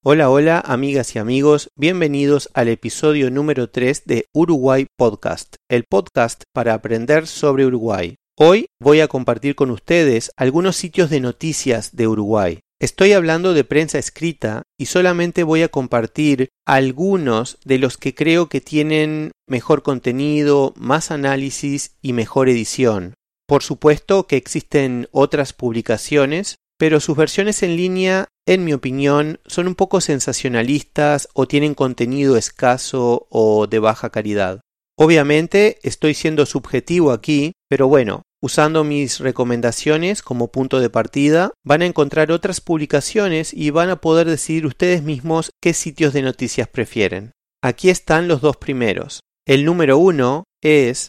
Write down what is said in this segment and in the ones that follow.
Hola, hola, amigas y amigos, bienvenidos al episodio número 3 de Uruguay Podcast, el podcast para aprender sobre Uruguay. Hoy voy a compartir con ustedes algunos sitios de noticias de Uruguay. Estoy hablando de prensa escrita y solamente voy a compartir algunos de los que creo que tienen mejor contenido, más análisis y mejor edición. Por supuesto que existen otras publicaciones, pero sus versiones en línea, en mi opinión, son un poco sensacionalistas o tienen contenido escaso o de baja calidad. Obviamente estoy siendo subjetivo aquí, pero bueno, usando mis recomendaciones como punto de partida, van a encontrar otras publicaciones y van a poder decidir ustedes mismos qué sitios de noticias prefieren. Aquí están los dos primeros. El número 1 es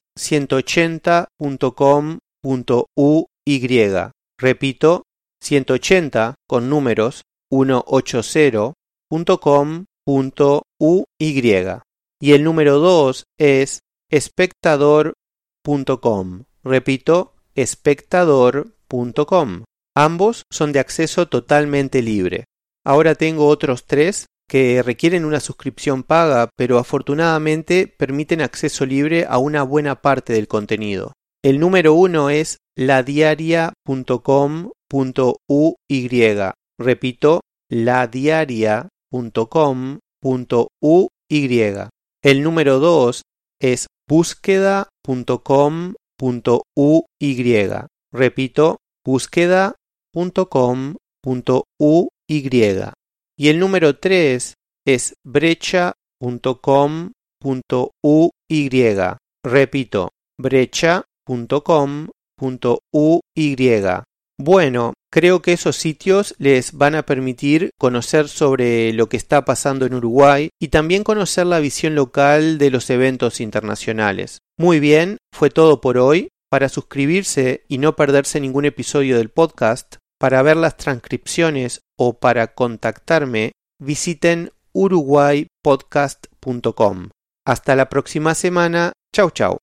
180.com.uy. Repito, 180 con números 180.com.uy. Y el número 2 es espectador.com. Repito, espectador.com. Ambos son de acceso totalmente libre. Ahora tengo otros 3 que requieren una suscripción paga, pero afortunadamente permiten acceso libre a una buena parte del contenido. El número 1 es ladiaria.com.uy. Repito, ladiaria.com.uy. El número 2 es búsqueda.com.uy. Repito, búsqueda.com.uy. Y el número 3 es brecha.com.uy. Repito, brecha.com.uy. Bueno, creo que esos sitios les van a permitir conocer sobre lo que está pasando en Uruguay y también conocer la visión local de los eventos internacionales. Muy bien, fue todo por hoy. Para suscribirse y no perderse ningún episodio del podcast, para ver las transcripciones o para contactarme, visiten uruguaypodcast.com. Hasta la próxima semana. Chau, chau.